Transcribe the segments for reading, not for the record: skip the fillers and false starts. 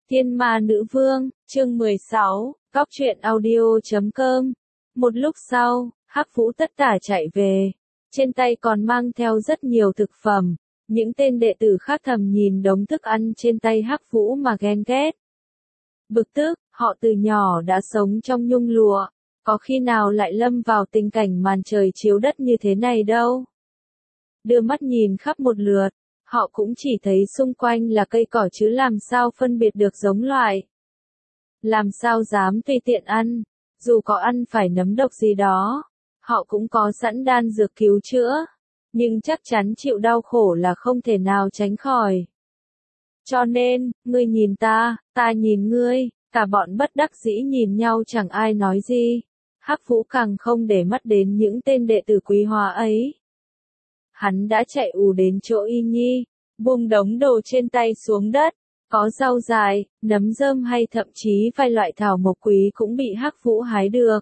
Thiên Ma Nữ Vương, chương 16, Cóc truyện audio.com. Một lúc sau, Hắc Vũ tất tả chạy về, trên tay còn mang theo rất nhiều thực phẩm. Những tên đệ tử khác thầm nhìn đống thức ăn trên tay Hắc Vũ mà ghen ghét. Bực tức, họ từ nhỏ đã sống trong nhung lụa, có khi nào lại lâm vào tình cảnh màn trời chiếu đất như thế này đâu. Đưa mắt nhìn khắp một lượt, họ cũng chỉ thấy xung quanh là cây cỏ chứ làm sao phân biệt được giống loại. Làm sao dám tùy tiện ăn, dù có ăn phải nấm độc gì đó, họ cũng có sẵn đan dược cứu chữa, nhưng chắc chắn chịu đau khổ là không thể nào tránh khỏi. Cho nên, ngươi nhìn ta nhìn ngươi, cả bọn bất đắc dĩ nhìn nhau chẳng ai nói gì. Hắc Vũ càng không để mắt đến những tên đệ tử quý hóa ấy. Hắn đã chạy ù đến chỗ Y Nhi, buông đống đồ trên tay xuống đất, có rau dài, nấm rơm hay thậm chí vài loại thảo mộc quý cũng bị Hắc Vũ hái được.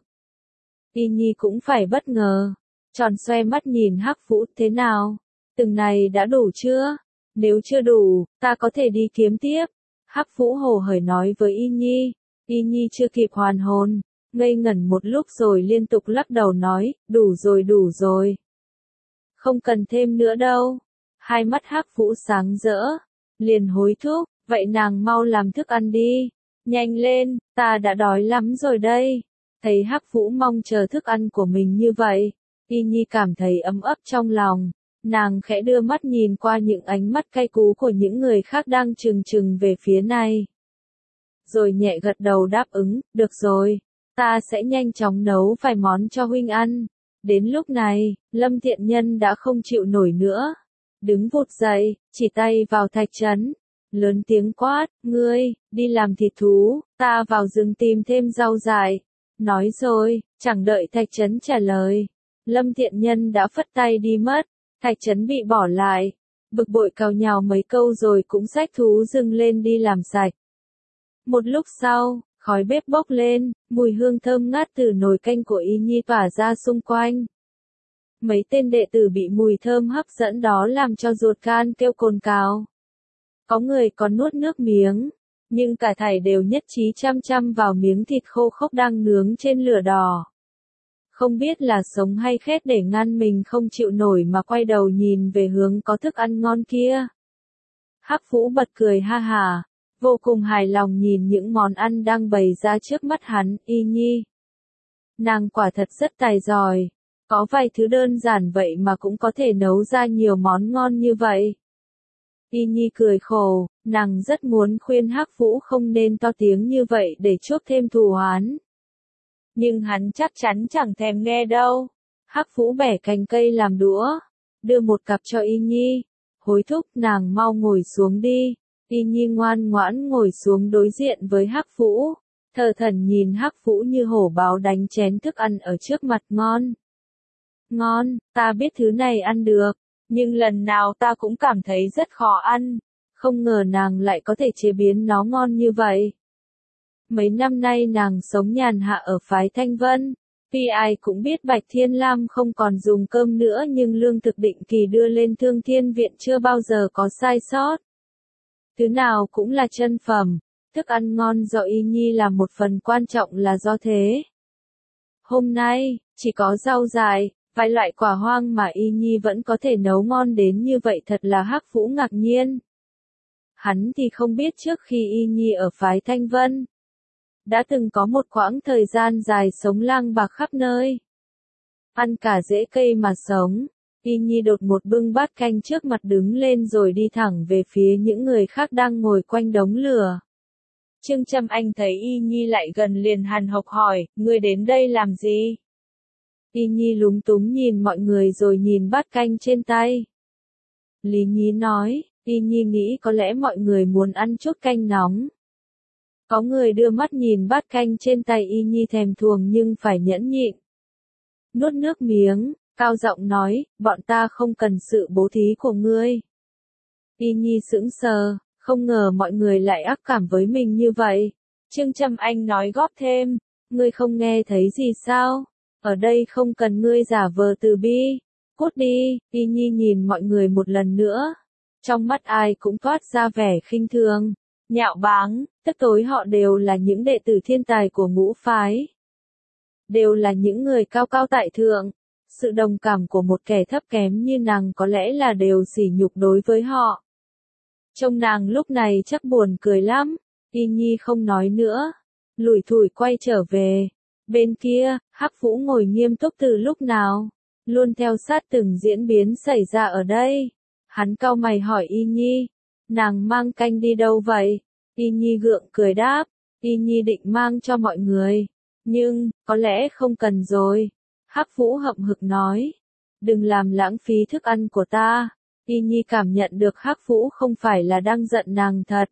Y Nhi cũng phải bất ngờ, tròn xoe mắt nhìn Hắc Vũ, thế nào? Từng này đã đủ chưa? Nếu chưa đủ, ta có thể đi kiếm tiếp. Hắc Vũ hồ hởi nói với Y Nhi. Y Nhi chưa kịp hoàn hồn, ngây ngẩn một lúc rồi liên tục lắc đầu nói, đủ rồi. Không cần thêm nữa đâu. Hai mắt Hắc Vũ sáng rỡ, liền hối thúc, vậy nàng mau làm thức ăn đi. Nhanh lên, ta đã đói lắm rồi đây. Thấy Hắc Vũ mong chờ thức ăn của mình như vậy, Y Nhi cảm thấy ấm ấp trong lòng. Nàng khẽ đưa mắt nhìn qua những ánh mắt cay cú của những người khác đang chừng về phía này. Rồi nhẹ gật đầu đáp ứng, được rồi, ta sẽ nhanh chóng nấu vài món cho huynh ăn. Đến lúc này, Lâm Thiện Nhân đã không chịu nổi nữa. Đứng vụt dậy, chỉ tay vào Thạch Trấn. Lớn tiếng quát, ngươi, đi làm thịt thú, ta vào rừng tìm thêm rau dại. Nói rồi, chẳng đợi Thạch Trấn trả lời. Lâm Thiện Nhân đã phất tay đi mất. Thạch Trấn bị bỏ lại. Bực bội cào nhào mấy câu rồi cũng xách thú rừng lên đi làm sạch. Một lúc sau, khói bếp bốc lên, mùi hương thơm ngát từ nồi canh của Y Nhi tỏa ra xung quanh. Mấy tên đệ tử bị mùi thơm hấp dẫn đó làm cho ruột gan kêu cồn cào. Có người còn nuốt nước miếng, nhưng cả thảy đều nhất trí chăm vào miếng thịt khô khốc đang nướng trên lửa đỏ. Không biết là sống hay khét để ngăn mình không chịu nổi mà quay đầu nhìn về hướng có thức ăn ngon kia. Hắc Vũ bật cười ha hả, vô cùng hài lòng nhìn những món ăn đang bày ra trước mắt hắn. Y Nhi, nàng quả thật rất tài giỏi, có vài thứ đơn giản vậy mà cũng có thể nấu ra nhiều món ngon như vậy. Y Nhi cười khổ, nàng rất muốn khuyên Hắc Vũ không nên to tiếng như vậy để chuốc thêm thù oán. Nhưng hắn chắc chắn chẳng thèm nghe đâu. Hắc Vũ bẻ cành cây làm đũa, đưa một cặp cho Y Nhi, hối thúc nàng mau ngồi xuống đi. Y Nhi ngoan ngoãn ngồi xuống đối diện với Hắc Vũ, thờ thẩn nhìn Hắc Vũ như hổ báo đánh chén thức ăn ở trước mặt. Ngon, ngon, ta biết thứ này ăn được, nhưng lần nào ta cũng cảm thấy rất khó ăn, không ngờ nàng lại có thể chế biến nó ngon như vậy. Mấy năm nay nàng sống nhàn hạ ở phái Thanh Vân, tuy ai cũng biết Bạch Thiên Lam không còn dùng cơm nữa nhưng lương thực định kỳ đưa lên Thương Thiên Viện chưa bao giờ có sai sót. Thứ nào cũng là chân phẩm, thức ăn ngon do Y Nhi là một phần quan trọng là do thế. Hôm nay, chỉ có rau dại, vài loại quả hoang mà Y Nhi vẫn có thể nấu ngon đến như vậy thật là Hắc Vũ ngạc nhiên. Hắn thì không biết trước khi Y Nhi ở phái Thanh Vân, đã từng có một quãng thời gian dài sống lang bạc khắp nơi. Ăn cả rễ cây mà sống. Y Nhi đột một bưng bát canh trước mặt đứng lên rồi đi thẳng về phía những người khác đang ngồi quanh đống lửa. Trương Trâm Anh thấy Y Nhi lại gần liền hằn học hỏi, ngươi đến đây làm gì? Y Nhi lúng túng nhìn mọi người rồi nhìn bát canh trên tay. Lý Nhí nói, Y Nhi nghĩ có lẽ mọi người muốn ăn chút canh nóng. Có người đưa mắt nhìn bát canh trên tay Y Nhi thèm thuồng nhưng phải nhẫn nhịn. Nuốt nước miếng, cao giọng nói, bọn ta không cần sự bố thí của ngươi. Y Nhi sững sờ, không ngờ mọi người lại ác cảm với mình như vậy. Trương Trâm Anh nói góp thêm, ngươi không nghe thấy gì sao? Ở đây không cần ngươi giả vờ từ bi. Cút đi. Y Nhi nhìn mọi người một lần nữa. Trong mắt ai cũng toát ra vẻ khinh thường. nhạo báng, tức tối họ đều là những đệ tử thiên tài của ngũ phái. Đều là những người cao cao tại thượng. Sự đồng cảm của một kẻ thấp kém như nàng có lẽ là đều sỉ nhục đối với họ. Trông nàng lúc này chắc buồn cười lắm. Y Nhi không nói nữa. Lủi thủi quay trở về. Bên kia, Hắc Vũ ngồi nghiêm túc từ lúc nào. Luôn theo sát từng diễn biến xảy ra ở đây. Hắn cau mày hỏi Y Nhi. Nàng mang canh đi đâu vậy? Y Nhi gượng cười đáp. Y Nhi định mang cho mọi người. Nhưng, có lẽ không cần rồi. Hắc Vũ hậm hực nói. Đừng làm lãng phí thức ăn của ta. Y Nhi cảm nhận được Hắc Vũ không phải là đang giận nàng thật.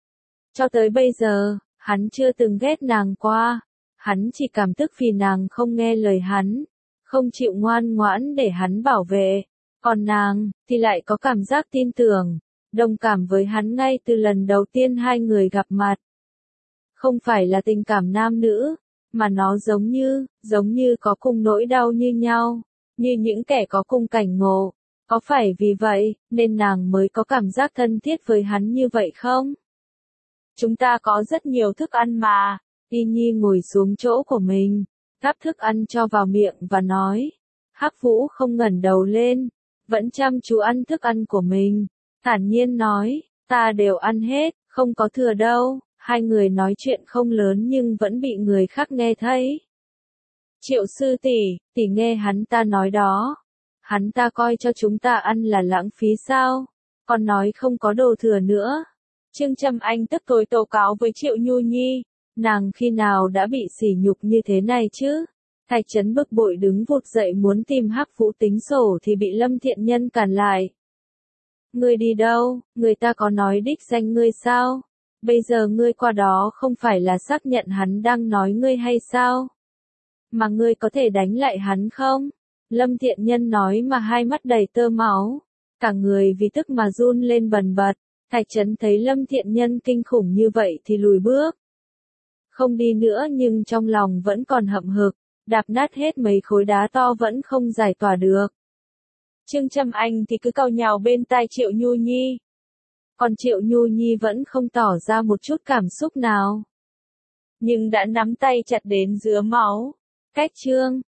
Cho tới bây giờ, hắn chưa từng ghét nàng qua. Hắn chỉ cảm tức vì nàng không nghe lời hắn. Không chịu ngoan ngoãn để hắn bảo vệ. Còn nàng, thì lại có cảm giác tin tưởng. Đồng cảm với hắn ngay từ lần đầu tiên hai người gặp mặt. Không phải là tình cảm nam nữ, mà nó giống như có cùng nỗi đau như nhau, như những kẻ có cùng cảnh ngộ. Có phải vì vậy, nên nàng mới có cảm giác thân thiết với hắn như vậy không? Chúng ta có rất nhiều thức ăn mà. Y Nhi ngồi xuống chỗ của mình, gắp thức ăn cho vào miệng và nói. Hắc Vũ không ngẩng đầu lên, vẫn chăm chú ăn thức ăn của mình, thản nhiên nói, ta đều ăn hết, không có thừa đâu. Hai người nói chuyện không lớn nhưng vẫn bị người khác nghe thấy. Triệu sư tỷ nghe hắn ta nói đó. Hắn ta coi cho chúng ta ăn là lãng phí sao? Còn nói không có đồ thừa nữa. Trương Trâm Anh tức tối tố cáo với Triệu Nhu Nhi. Nàng khi nào đã bị sỉ nhục như thế này chứ? Thạch Trấn bực bội đứng vụt dậy muốn tìm Hắc Vũ tính sổ thì bị Lâm Thiện Nhân cản lại. Ngươi đi đâu? Người ta có nói đích danh ngươi sao? Bây giờ ngươi qua đó không phải là xác nhận hắn đang nói ngươi hay sao? Mà ngươi có thể đánh lại hắn không? Lâm Thiện Nhân nói mà hai mắt đầy tơ máu. Cả người vì tức mà run lên bần bật. Thạch Trấn thấy Lâm Thiện Nhân kinh khủng như vậy thì lùi bước. Không đi nữa nhưng trong lòng vẫn còn hậm hực. Đạp nát hết mấy khối đá to vẫn không giải tỏa được. Trương Trâm Anh thì cứ cau nhàu bên tai Triệu Nhu Nhi. Còn Triệu Nhu Nhi vẫn không tỏ ra một chút cảm xúc nào. Nhưng đã nắm tay chặt đến rứa máu. Cách chương